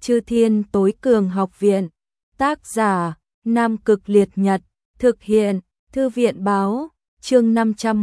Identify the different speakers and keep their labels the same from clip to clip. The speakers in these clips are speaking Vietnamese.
Speaker 1: Chư Thiên Tối Cường Học Viện. Tác giả: Nam Cực Liệt Nhật. Thực hiện: Thư viện báo. Chương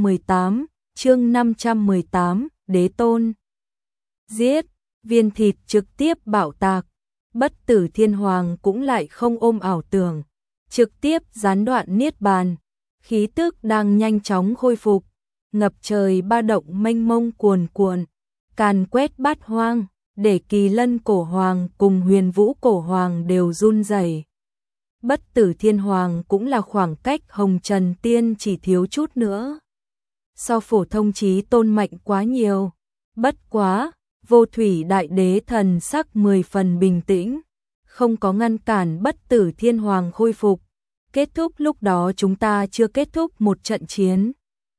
Speaker 1: 518, Đế Tôn. Giết. Viên thịt trực tiếp bạo tạc. Bất Tử Thiên Hoàng cũng lại không ôm ảo tưởng, trực tiếp gián đoạn niết bàn. Khí tức đang nhanh chóng khôi phục, ngập trời ba động mênh mông cuồn cuộn, càn quét bát hoang, để Kỳ Lân Cổ Hoàng cùng Huyền Vũ Cổ Hoàng đều run rẩy. Bất Tử Thiên Hoàng cũng là khoảng cách Hồng Trần Tiên chỉ thiếu chút nữa. So phổ thông chí tôn mạnh quá nhiều. Bất quá, Vô Thủy Đại Đế thần sắc 10 phần bình tĩnh, không có ngăn cản Bất Tử Thiên Hoàng khôi phục. Kết thúc lúc đó chúng ta chưa kết thúc một trận chiến.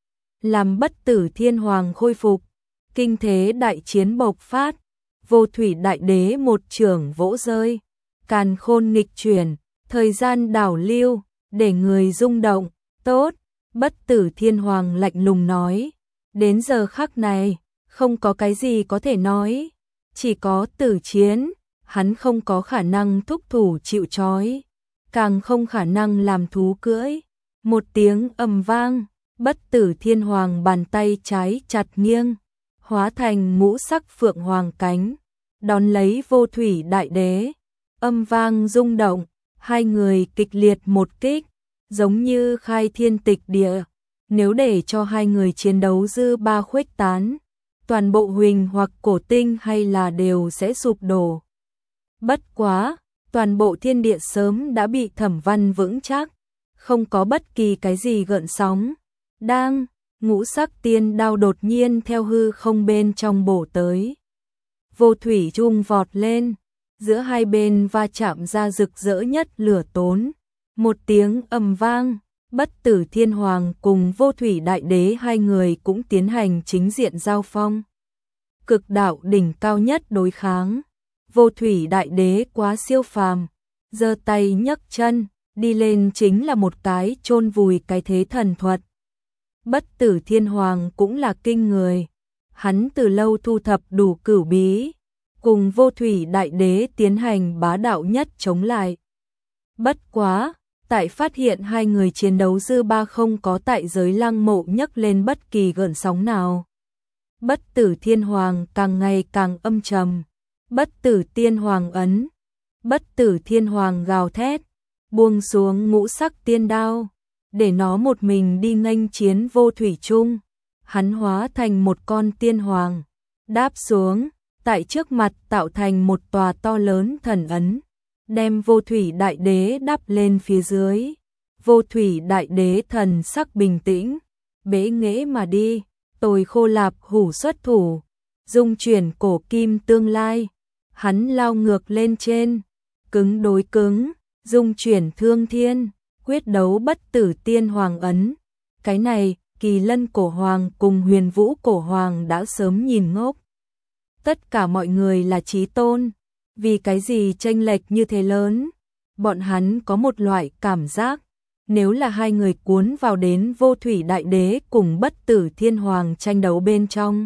Speaker 1: Làm Bất Tử Thiên Hoàng khôi phục, kinh thế đại chiến bộc phát. Vô Thủy Đại Đế một chưởng vỗ rơi, càn khôn nghịch chuyển, thời gian đảo lưu, để người rung động. Tốt, Bất Tử Thiên Hoàng lạnh lùng nói. Đến giờ khắc này, không có cái gì có thể nói, chỉ có tử chiến. Hắn không có khả năng thúc thủ chịu trói, càng không khả năng làm thú cưỡi. Một tiếng ầm vang, Bất Tử Thiên Hoàng bàn tay trái chặt nghiêng, hóa thành ngũ sắc phượng hoàng cánh, đón lấy Vô Thủy Đại Đế. Âm vang rung động, hai người kịch liệt một kích, giống như khai thiên tịch địa. Nếu để cho hai người chiến đấu dư ba khuếch tán, toàn bộ Huỳnh hoặc Cổ Tinh hay là đều sẽ sụp đổ. Bất quá, toàn bộ thiên địa sớm đã bị Thẩm Văn vững chắc, không có bất kỳ cái gì gợn sóng. Đang, ngũ sắc tiên đao đột nhiên theo hư không bên trong bổ tới. Vô thủy trung vọt lên, giữa hai bên va chạm ra rực rỡ nhất lửa tốn. Một tiếng ầm vang, Bất Tử Thiên Hoàng cùng Vô Thủy Đại Đế hai người cũng tiến hành chính diện giao phong. Cực đạo đỉnh cao nhất đối kháng. Vô Thủy Đại Đế quá siêu phàm, giơ tay nhấc chân, đi lên chính là một cái chôn vùi cái thế thần thuật. Bất Tử Thiên Hoàng cũng là kinh người, hắn từ lâu thu thập đủ cửu bí, cùng Vô Thủy Đại Đế tiến hành bá đạo nhất chống lại. Bất quá, tại phát hiện hai người chiến đấu dư ba không có tại giới lăng mộ nhấc lên bất kỳ gợn sóng nào. Bất Tử Thiên Hoàng càng ngày càng âm trầm. Bất Tử Tiên Hoàng ấn. Bất Tử Thiên Hoàng gào thét, buông xuống ngũ sắc tiên đao, để nó một mình đi nghênh chiến Vô Thủy Trung. Hắn hóa thành một con tiên hoàng, đáp xuống, tại trước mặt tạo thành một tòa to lớn thần ấn, đem Vô Thủy Đại Đế đắp lên phía dưới. Vô Thủy Đại Đế thần sắc bình tĩnh, bế nghễ mà đi. Tồi Khô Lạp Hủ xuất thủ, dung chuyển cổ kim tương lai. Hắn lao ngược lên trên, cứng đối cứng, dung chuyển thương thiên, quyết đấu Bất Tử Tiên Hoàng ấn. Cái này, Kỳ Lân Cổ Hoàng cùng Huyền Vũ Cổ Hoàng đã sớm nhìn ngốc. Tất cả mọi người là chí tôn, vì cái gì chênh lệch như thế lớn? Bọn hắn có một loại cảm giác, nếu là hai người cuốn vào đến Vô Thủy Đại Đế cùng Bất Tử Thiên Hoàng tranh đấu bên trong,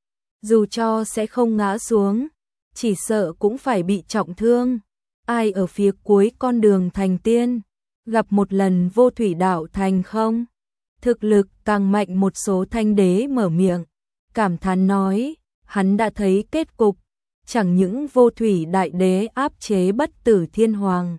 Speaker 1: dù cho sẽ không ngã xuống, chỉ sợ cũng phải bị trọng thương. Ai ở phía cuối con đường thành tiên, gặp một lần Vô Thủy đạo thành không? Thực lực càng mạnh một số thanh đế mở miệng, cảm thán nói, hắn đã thấy kết cục, chẳng những Vô Thủy Đại Đế áp chế Bất Tử Thiên Hoàng,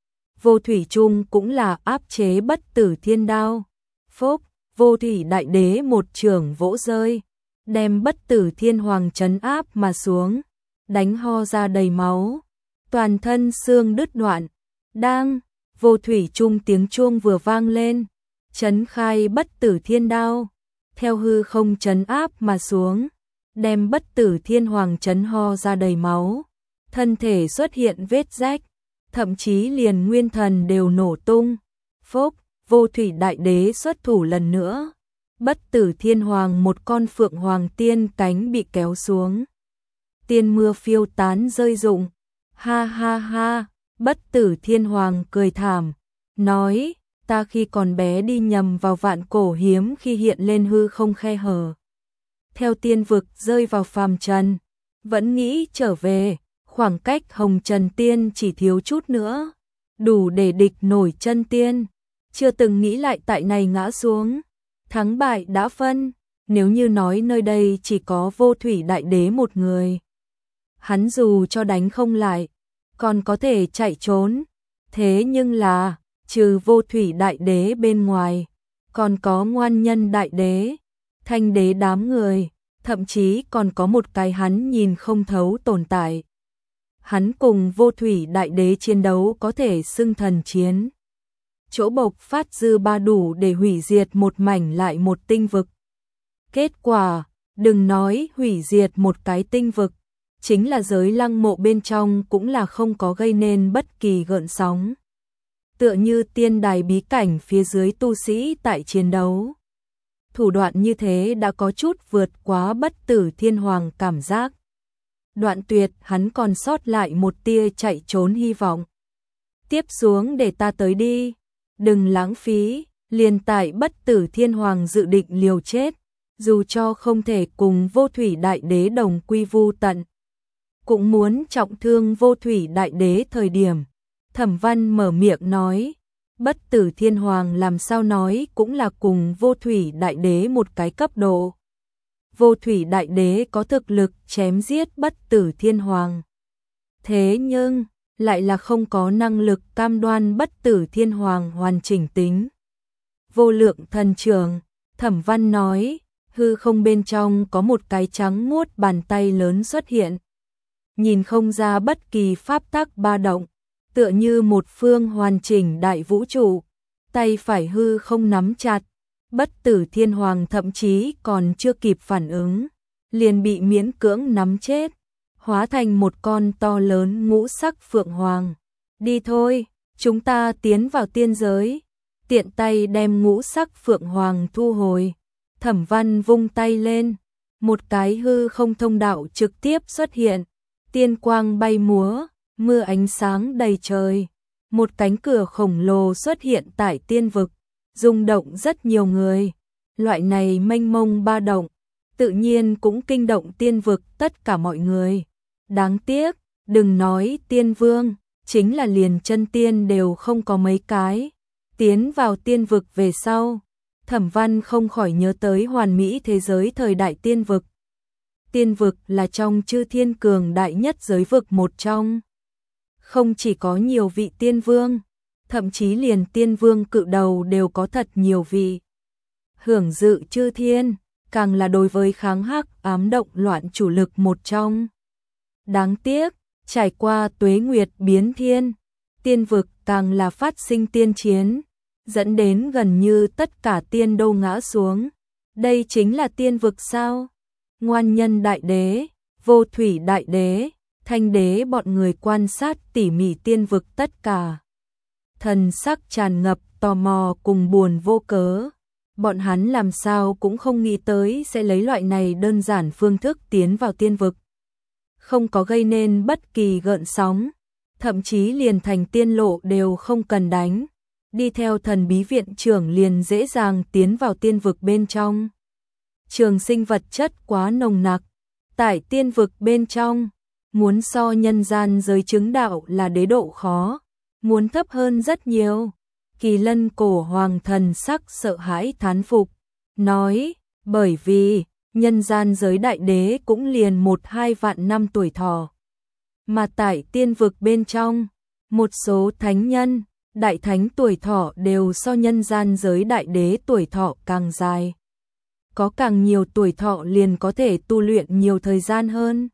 Speaker 1: Vô Thủy Trung cũng là áp chế Bất Tử Thiên đao. Phốc, Vô Thủy Đại Đế một chưởng vỗ rơi, đem Bất Tử Thiên Hoàng trấn áp mà xuống, đánh ho ra đầy máu, toàn thân xương đứt đoạn. Đang, Vô Thủy Trung tiếng chuông vừa vang lên, trấn khai Bất Tử Thiên đao, theo hư không trấn áp mà xuống, đem Bất Tử Thiên Hoàng trấn ho ra đầy máu, thân thể xuất hiện vết rách, thậm chí liền nguyên thần đều nổ tung. Phốc, Vô Thủy Đại Đế xuất thủ lần nữa, Bất Tử Thiên Hoàng một con phượng hoàng tiên cánh bị kéo xuống, tiên mưa phiêu tán rơi rụng. Ha ha ha, Bất Tử Thiên Hoàng cười thảm, nói, ta khi còn bé đi nhầm vào vạn cổ hiếm khi hiện lên hư không khe hở, theo tiên vực rơi vào phàm trần, vẫn nghĩ trở về, Khoảng cách Hồng Trần Tiên chỉ thiếu chút nữa, đủ để địch nổi Chân Tiên. Chưa từng nghĩ lại tại này ngã xuống, thắng bại đã phân. Nếu như nói nơi đây chỉ có Vô Thủy Đại Đế một người, hắn dù cho đánh không lại, còn có thể chạy trốn. Thế nhưng là, trừ Vô Thủy Đại Đế bên ngoài, còn có Ngoan Nhân Đại Đế, Thanh Đế đám người, thậm chí còn có một cái hắn nhìn không thấu tồn tại. Hắn cùng Vô Thủy Đại Đế chiến đấu có thể xưng thần chiến. Chỗ bộc phát dư ba đủ để hủy diệt một mảnh lại một tinh vực. Kết quả, đừng nói hủy diệt một cái tinh vực, chính là giới lăng mộ bên trong cũng là không có gây nên bất kỳ gợn sóng. Tựa như tiên đài bí cảnh phía dưới tu sĩ tại chiến đấu. Thủ đoạn như thế đã có chút vượt quá Bất Tử Thiên Hoàng cảm giác. Đoạn Tuyệt hắn còn sót lại một tia chạy trốn hy vọng. Tiếp xuống để ta tới đi, đừng lãng phí. Liền tại Bất Tử Thiên Hoàng dự định liều chết, dù cho không thể cùng Vô Thủy Đại Đế đồng quy vu tận, cũng muốn trọng thương Vô Thủy Đại Đế thời điểm. Thẩm Văn mở miệng nói, Bất Tử Thiên Hoàng làm sao nói cũng là cùng Vô Thủy Đại Đế một cái cấp độ. Vô Thủy Đại Đế có thực lực chém giết Bất Tử Thiên Hoàng. Thế nhưng, lại là không có năng lực cam đoan Bất Tử Thiên Hoàng hoàn chỉnh tính. Vô Lượng Thần Trưởng, Thẩm Văn nói, hư không bên trong có một cái trắng muốt bàn tay lớn xuất hiện. Nhìn không ra bất kỳ pháp tắc ba động, tựa như một phương hoàn chỉnh đại vũ trụ, tay phải hư không nắm chặt. Bất Tử Thiên Hoàng thậm chí còn chưa kịp phản ứng, liền bị miễn cưỡng nắm chết, hóa thành một con to lớn ngũ sắc phượng hoàng. Đi thôi, chúng ta tiến vào tiên giới. Tiện tay đem ngũ sắc phượng hoàng thu hồi. Thẩm Văn vung tay lên, một cái hư không thông đạo trực tiếp xuất hiện, tiên quang bay múa, mưa ánh sáng đầy trời. Một cánh cửa khổng lồ xuất hiện tại tiên vực, rung động rất nhiều người. Loại này mênh mông ba động, tự nhiên cũng kinh động tiên vực tất cả mọi người. Đáng tiếc, đừng nói tiên vương, chính là liền chân tiên đều không có mấy cái. Tiến vào tiên vực về sau, Thẩm Văn không khỏi nhớ tới hoàn mỹ thế giới thời đại tiên vực. Tiên vực là trong chư thiên cường đại nhất giới vực một trong. Không chỉ có nhiều vị tiên vương, thậm chí liền tiên vương cự đầu đều có thật nhiều vị. Hưởng dự chư thiên, càng là đối với kháng hắc ám động loạn chủ lực một trong. Đáng tiếc, trải qua tuế nguyệt biến thiên, tiên vực càng là phát sinh tiên chiến, dẫn đến gần như tất cả tiên đô ngã xuống. Đây chính là tiên vực sao? Ngoan Nhân Đại Đế, Vô Thủy Đại Đế, Thanh Đế bọn người quan sát tỉ mỉ tiên vực tất cả. Thần sắc tràn ngập tò mò cùng buồn vô cớ. Bọn hắn làm sao cũng không nghĩ tới sẽ lấy loại này đơn giản phương thức tiến vào tiên vực. Không có gây nên bất kỳ gợn sóng, thậm chí liền thành tiên lộ đều không cần đánh. Đi theo thần bí viện trưởng liền dễ dàng tiến vào tiên vực bên trong. Trường sinh vật chất quá nồng nặc, tại tiên vực bên trong, muốn so nhân gian giới chứng đạo là đế độ khó, muốn thấp hơn rất nhiều. Kỳ Lân cổ hoàng thần sắc sợ hãi thán phục, nói, bởi vì nhân gian giới đại đế cũng liền 1-2 vạn năm tuổi thọ. Mà tại tiên vực bên trong, một số thánh nhân, đại thánh tuổi thọ đều so nhân gian giới đại đế tuổi thọ càng dài. Có càng nhiều tuổi thọ liền có thể tu luyện nhiều thời gian hơn.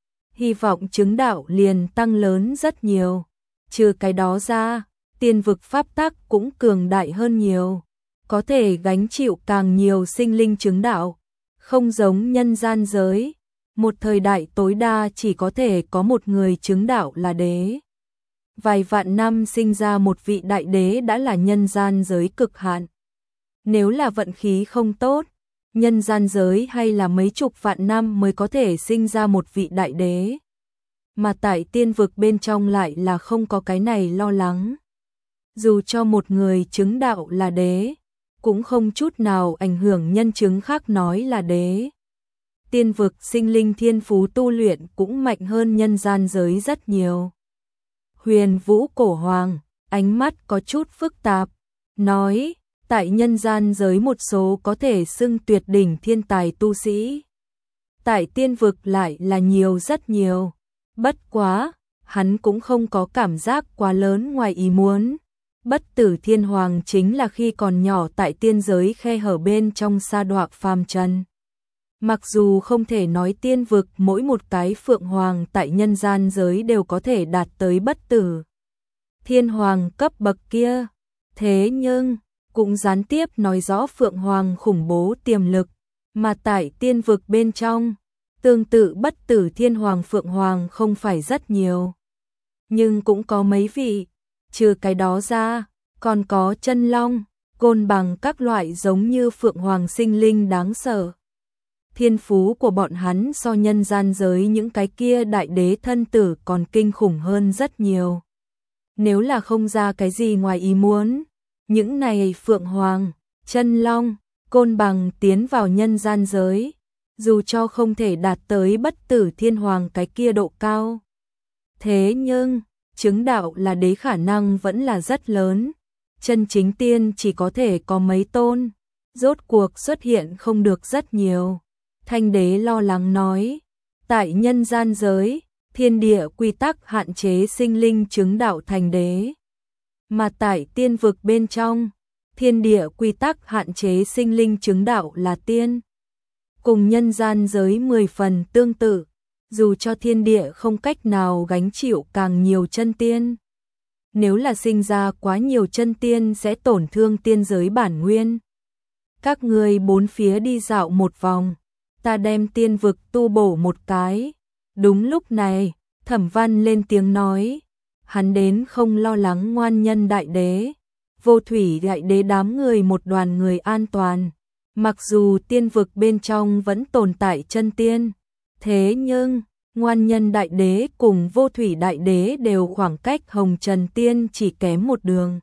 Speaker 1: Hy vọng chứng đạo liền tăng lớn rất nhiều. Trừ cái đó ra, tiên vực pháp tắc cũng cường đại hơn nhiều. Có thể gánh chịu càng nhiều sinh linh chứng đạo. Không giống nhân gian giới, một thời đại tối đa chỉ có thể có một người chứng đạo là đế. Vài vạn năm sinh ra một vị đại đế đã là nhân gian giới cực hạn. Nếu là vận khí không tốt, nhân gian giới hay là mấy chục vạn năm mới có thể sinh ra một vị đại đế. Mà tại tiên vực bên trong lại là không có cái này lo lắng. Dù cho một người chứng đạo là đế, cũng không chút nào ảnh hưởng nhân chứng khác nói là đế. tiên vực sinh linh thiên phú tu luyện cũng mạnh hơn nhân gian giới rất nhiều. Huyền Vũ Cổ Hoàng, ánh mắt có chút phức tạp, nói, tại nhân gian giới một số có thể xưng tuyệt đỉnh thiên tài tu sĩ. Tại tiên vực lại là nhiều rất nhiều, bất quá, hắn cũng không có cảm giác quá lớn ngoài ý muốn. Bất tử thiên hoàng chính là khi còn nhỏ tại tiên giới khe hở bên trong sa đọa phàm trần. Mặc dù không thể nói tiên vực mỗi một cái phượng hoàng tại nhân gian giới đều có thể đạt tới bất tử thiên hoàng cấp bậc kia, thế nhưng cũng gián tiếp nói rõ phượng hoàng khủng bố tiềm lực, mà tại tiên vực bên trong, tương tự bất tử thiên hoàng phượng hoàng không phải rất nhiều. Nhưng cũng có mấy vị, trừ cái đó ra, còn có chân long, côn bằng các loại giống như phượng hoàng sinh linh đáng sợ. Thiên phú của bọn hắn so nhân gian giới những cái kia đại đế thân tử còn kinh khủng hơn rất nhiều. Nếu là không ra cái gì ngoài ý muốn, những này phượng hoàng, chân long, côn bằng tiến vào nhân gian giới, dù cho không thể đạt tới bất tử thiên hoàng cái kia độ cao. Thế nhưng, chứng đạo là đế khả năng vẫn là rất lớn, chân chính tiên chỉ có thể có mấy tôn, rốt cuộc xuất hiện không được rất nhiều. Thanh đế lo lắng nói, tại nhân gian giới, thiên địa quy tắc hạn chế sinh linh chứng đạo thành đế. Mà tại tiên vực bên trong, thiên địa quy tắc hạn chế sinh linh chứng đạo là tiên. Cùng nhân gian giới 10 phần tương tự, dù cho thiên địa không cách nào gánh chịu càng nhiều chân tiên. Nếu là sinh ra quá nhiều chân tiên sẽ tổn thương tiên giới bản nguyên. Các người bốn phía đi dạo một vòng, ta đem tiên vực tu bổ một cái. Đúng lúc này, Thẩm Văn lên tiếng nói, hắn đến không lo lắng Ngoan Nhân đại đế, Vô Thủy đại đế đám người một đoàn người an toàn. Mặc dù tiên vực bên trong vẫn tồn tại chân tiên, thế nhưng Ngoan Nhân đại đế cùng Vô Thủy đại đế đều khoảng cách Hồng Trần tiên chỉ kém một đường,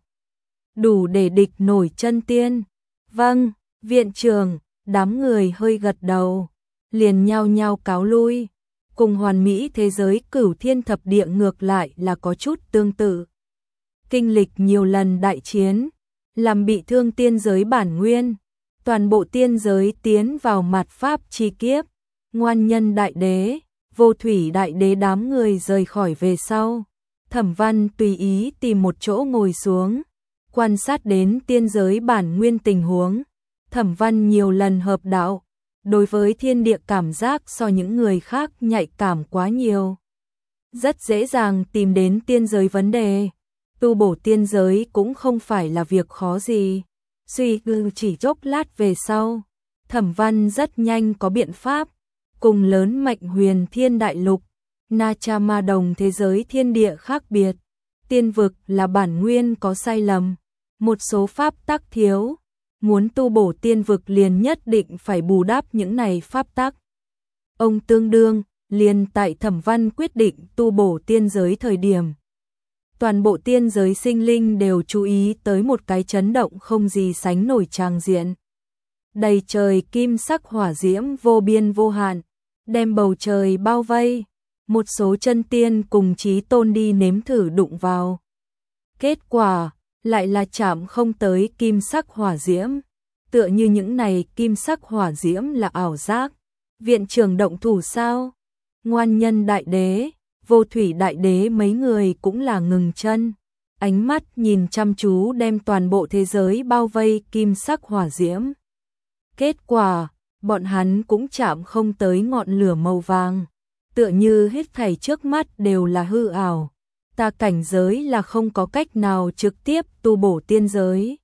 Speaker 1: đủ để địch nổi chân tiên. Vâng, viện trưởng, đám người hơi gật đầu, liền nhao nhao cáo lui. Cùng hoàn mỹ thế giới Cửu Thiên Thập Địa ngược lại là có chút tương tự. Kinh lịch nhiều lần đại chiến, làm bị thương tiên giới bản nguyên, toàn bộ tiên giới tiến vào mạt pháp chi kiếp. Ngoan Nhân đại đế, Vô Thủy đại đế đám người rời khỏi về sau, Thẩm Văn tùy ý tìm một chỗ ngồi xuống, quan sát đến tiên giới bản nguyên tình huống. Thẩm Văn nhiều lần hợp đạo, đối với thiên địa cảm giác so những người khác nhạy cảm quá nhiều. Rất dễ dàng tìm đến tiên giới vấn đề, tu bổ tiên giới cũng không phải là việc khó gì. Suy tư chỉ chốc lát về sau, Thẩm Văn rất nhanh có biện pháp, cùng lớn mạnh Huyền Thiên đại lục, Na Cha Ma Đồng thế giới thiên địa khác biệt. Tiên vực là bản nguyên có sai lầm, một số pháp tắc thiếu. Muốn tu bổ tiên vực liền nhất định phải bù đắp những này pháp tắc. Ông tương đương, liền tại Thẩm Văn quyết định tu bổ tiên giới thời điểm. Toàn bộ tiên giới sinh linh đều chú ý tới một cái chấn động không gì sánh nổi tràng diện. Đầy trời kim sắc hỏa diễm vô biên vô hạn, đem bầu trời bao vây. Một số chân tiên cùng chí tôn đi nếm thử đụng vào. Kết quả lại là chạm không tới kim sắc hỏa diễm, tựa như những này kim sắc hỏa diễm là ảo giác. Viện trưởng động thủ sao? Ngoan Nhân đại đế, Vô Thủy đại đế mấy người cũng là ngừng chân, ánh mắt nhìn chăm chú đem toàn bộ thế giới bao vây kim sắc hỏa diễm. Kết quả, bọn hắn cũng chạm không tới ngọn lửa màu vàng, tựa như hết thảy trước mắt đều là hư ảo. Ta cảnh giới là không có cách nào trực tiếp tu bổ tiên giới.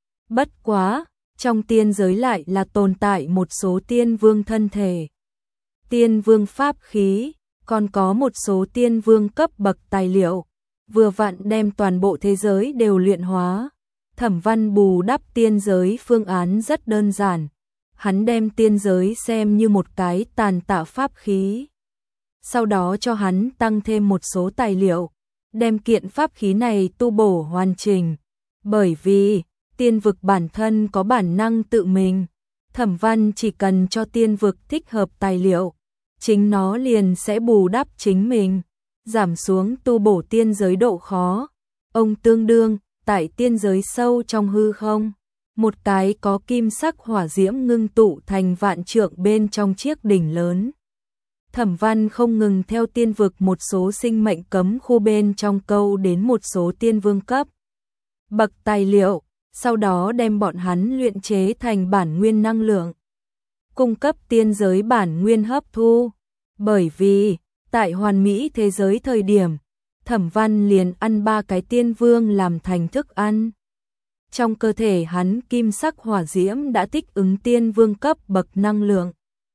Speaker 1: Bất quá, trong tiên giới lại là tồn tại một số tiên vương thân thể, tiên vương pháp khí, còn có một số tiên vương cấp bậc tài liệu, vừa vặn đem toàn bộ thế giới đều luyện hóa. Thẩm Văn bù đắp tiên giới phương án rất đơn giản, hắn đem tiên giới xem như một cái tàn tạ pháp khí, sau đó cho hắn tăng thêm một số tài liệu, đem kiện pháp khí này tu bổ hoàn chỉnh, bởi vì tiên vực bản thân có bản năng tự mình Thẩm Văn chỉ cần cho tiên vực thích hợp tài liệu, chính nó liền sẽ bù đắp chính mình, giảm xuống tu bổ tiên giới độ khó. Ông tương đương tại tiên giới sâu trong hư không, một cái có kim sắc hỏa diễm ngưng tụ thành vạn trượng bên trong chiếc đỉnh lớn. Thẩm Văn không ngừng theo tiên vực một số sinh mệnh cấm khu bên trong câu đến một số tiên vương cấp bậc tài liệu, sau đó đem bọn hắn luyện chế thành bản nguyên năng lượng, cung cấp tiên giới bản nguyên hấp thu. Bởi vì, tại hoàn mỹ thế giới thời điểm, Thẩm Văn liền ăn 3 cái tiên vương làm thành thức ăn. Trong cơ thể hắn kim sắc hỏa diễm đã thích ứng tiên vương cấp bậc năng lượng.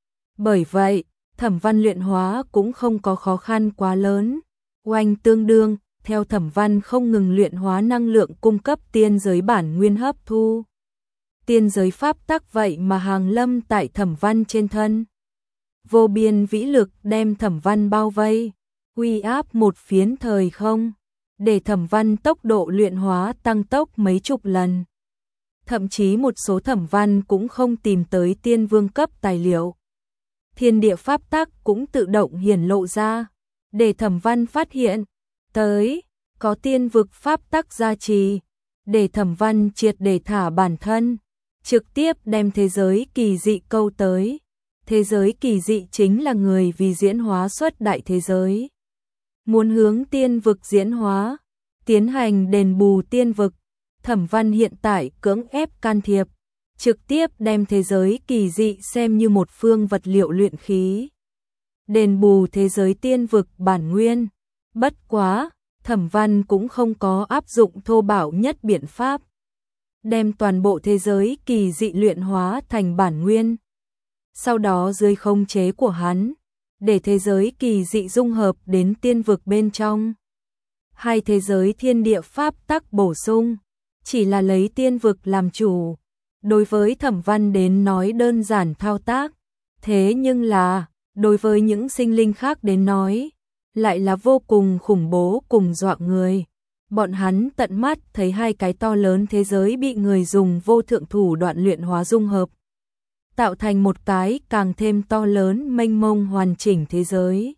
Speaker 1: Bởi vậy, Thẩm Văn luyện hóa cũng không có khó khăn quá lớn. Oanh tương đương, theo Thẩm Văn không ngừng luyện hóa năng lượng cung cấp tiên giới bản nguyên hấp thu. Tiên giới pháp tắc vậy mà hàng lâm tại Thẩm Văn trên thân. Vô biên vĩ lực đem Thẩm Văn bao vây, uy áp một phiến thời không, để Thẩm Văn tốc độ luyện hóa tăng tốc mấy chục lần. Thậm chí một số Thẩm Văn cũng không tìm tới tiên vương cấp tài liệu. Thiên địa pháp tắc cũng tự động hiển lộ ra, để Thẩm Văn phát hiện tới có tiên vực pháp tắc gia trì, để Thẩm Văn triệt để thả bản thân, trực tiếp đem thế giới kỳ dị câu tới. Thế giới kỳ dị chính là người vì diễn hóa xuất đại thế giới. Muốn hướng tiên vực diễn hóa, tiến hành đền bù tiên vực, Thẩm Văn hiện tại cưỡng ép can thiệp, trực tiếp đem thế giới kỳ dị xem như một phương vật liệu luyện khí. Đền bù thế giới tiên vực bản nguyên. Bất quá, Thẩm Văn cũng không có áp dụng thô bạo nhất biện pháp. Đem toàn bộ thế giới kỳ dị luyện hóa thành bản nguyên. Sau đó dưới khống chế của hắn, để thế giới kỳ dị dung hợp đến tiên vực bên trong. Hai thế giới thiên địa pháp tắc bổ sung, chỉ là lấy tiên vực làm chủ. Đối với Thẩm Văn đến nói đơn giản thao tác, thế nhưng là, đối với những sinh linh khác đến nói, lại là vô cùng khủng bố cùng dọa người. Bọn hắn tận mắt thấy hai cái to lớn thế giới bị người dùng vô thượng thủ đoạn luyện hóa dung hợp, tạo thành một cái càng thêm to lớn mênh mông hoàn chỉnh thế giới.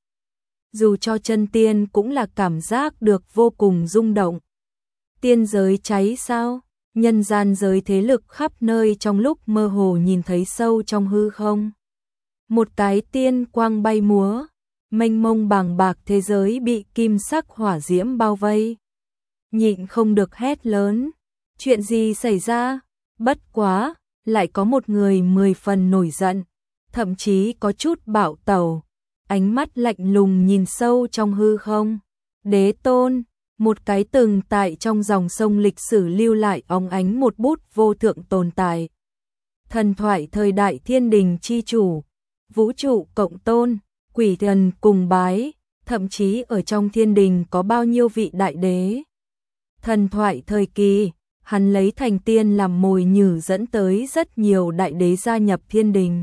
Speaker 1: Dù cho chân tiên cũng là cảm giác được vô cùng rung động. Tiên giới cháy sao? Nhân gian giới thế lực khắp nơi trong lúc mơ hồ nhìn thấy sâu trong hư không. Một cái tiên quang bay múa, mênh mông bàng bạc thế giới bị kim sắc hỏa diễm bao vây. Nhịn không được hét lớn, chuyện gì xảy ra? Bất quá, lại có một người 10 phần nổi giận, thậm chí có chút bạo tẩu, ánh mắt lạnh lùng nhìn sâu trong hư không. Đế Tôn, một cái từng tại trong dòng sông lịch sử lưu lại óng ánh một bút vô thượng tồn tại. Thần thoại thời đại thiên đình chi chủ, vũ trụ cộng tôn, quỷ thần cùng bái, thậm chí ở trong thiên đình có bao nhiêu vị đại đế. Thần thoại thời kỳ, hắn lấy thành tiên làm mồi nhử dẫn tới rất nhiều đại đế gia nhập thiên đình.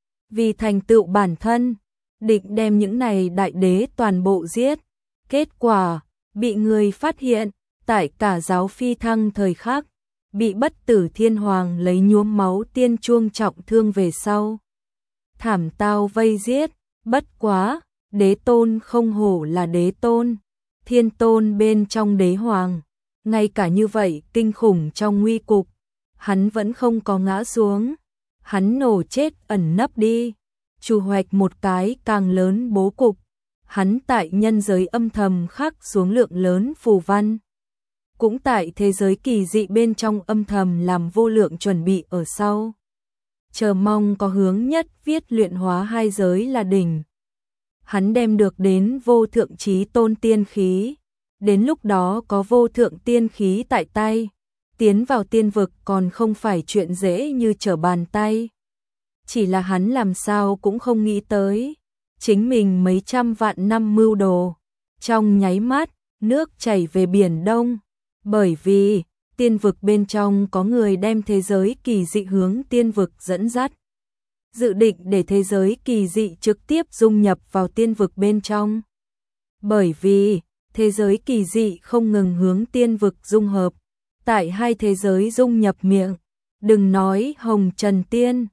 Speaker 1: Vì thành tựu bản thân, định đem những này đại đế toàn bộ giết. Kết quả, bị người phát hiện, tại cả giáo phi thăng thời khắc, bị bất tử thiên hoàng lấy nhuốm máu tiên chuông trọng thương về sau. Thảm tao vây giết, bất quá, Đế Tôn không hổ là Đế Tôn, thiên tôn bên trong đế hoàng. Ngay cả như vậy kinh khủng trong nguy cục, hắn vẫn không có ngã xuống. Hắn nổ chết ẩn nấp đi, chủ hoạch một cái càng lớn bố cục. Hắn tại nhân giới âm thầm khắc xuống lượng lớn phù văn. Cũng tại thế giới kỳ dị bên trong âm thầm làm vô lượng chuẩn bị ở sau. Chờ mong có hướng nhất viết luyện hóa hai giới là đỉnh. Hắn đem được đến vô thượng chí tôn tiên khí. Đến lúc đó có vô thượng tiên khí tại tay, tiến vào tiên vực còn không phải chuyện dễ như trở bàn tay. Chỉ là hắn làm sao cũng không nghĩ tới, chính mình mấy trăm vạn năm mưu đồ, trong nháy mắt, nước chảy về biển Đông. Bởi vì, tiên vực bên trong có người đem thế giới kỳ dị hướng tiên vực dẫn dắt. Dự định để thế giới kỳ dị trực tiếp dung nhập vào tiên vực bên trong. Bởi vì, thế giới kỳ dị không ngừng hướng tiên vực dung hợp. Tại hai thế giới dung nhập miệng, đừng nói hồng trần tiên,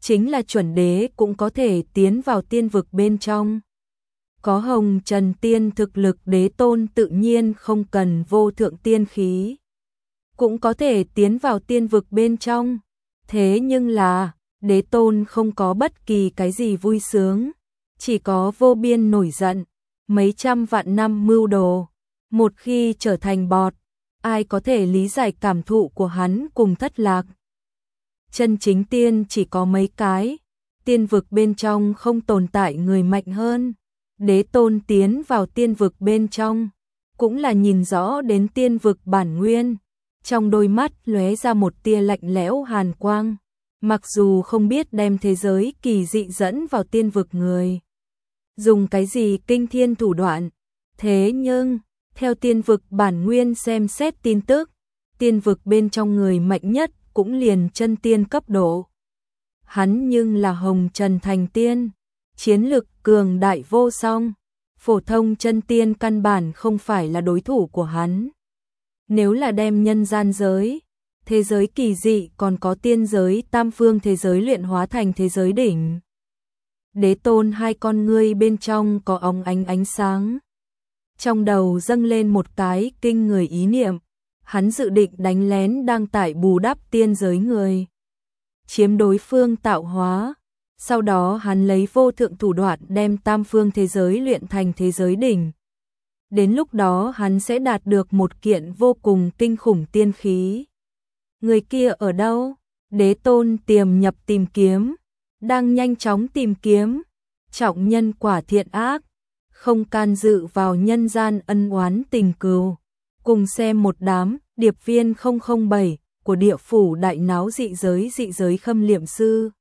Speaker 1: chính là chuẩn đế cũng có thể tiến vào tiên vực bên trong. Có hồng trần tiên thực lực, đế tôn tự nhiên không cần vô thượng tiên khí, cũng có thể tiến vào tiên vực bên trong. Thế nhưng là, đế tôn không có bất kỳ cái gì vui sướng, chỉ có vô biên nổi giận, mấy trăm vạn năm mưu đồ. Một khi trở thành bọt, ai có thể lý giải cảm thụ của hắn cùng Thất Lạc. Chân chính tiên chỉ có mấy cái, tiên vực bên trong không tồn tại người mạnh hơn. Đế tôn tiến vào tiên vực bên trong, cũng là nhìn rõ đến tiên vực bản nguyên, trong đôi mắt lóe ra một tia lạnh lẽo hàn quang, mặc dù không biết đem thế giới kỳ dị dẫn vào tiên vực người dùng cái gì kinh thiên thủ đoạn, thế nhưng theo tiên vực bản nguyên xem xét tin tức, tiên vực bên trong người mạnh nhất cũng liền chân tiên cấp độ. Hắn nhưng là hồng trần thành tiên, chiến lực cường đại vô song, phổ thông chân tiên căn bản không phải là đối thủ của hắn. Nếu là đem nhân gian giới, thế giới kỳ dị còn có tiên giới tam phương thế giới luyện hóa thành thế giới đỉnh. Đế tôn hai con ngươi bên trong có óng ánh sáng. Trong đầu dâng lên một cái kinh người ý niệm, hắn dự định đánh lén đang tại bù đắp tiên giới người, chiếm đối phương tạo hóa, sau đó hắn lấy vô thượng thủ đoạn đem tam phương thế giới luyện thành thế giới đỉnh. Đến lúc đó hắn sẽ đạt được một kiện vô cùng kinh khủng tiên khí. Người kia ở đâu? Đế tôn tiềm nhập tìm kiếm, đang nhanh chóng tìm kiếm, trọng nhân quả thiện ác, không can dự vào nhân gian ân oán tình cừu. Cùng xem một đám điệp viên 007 của địa phủ đại náo dị giới khâm liệm sư.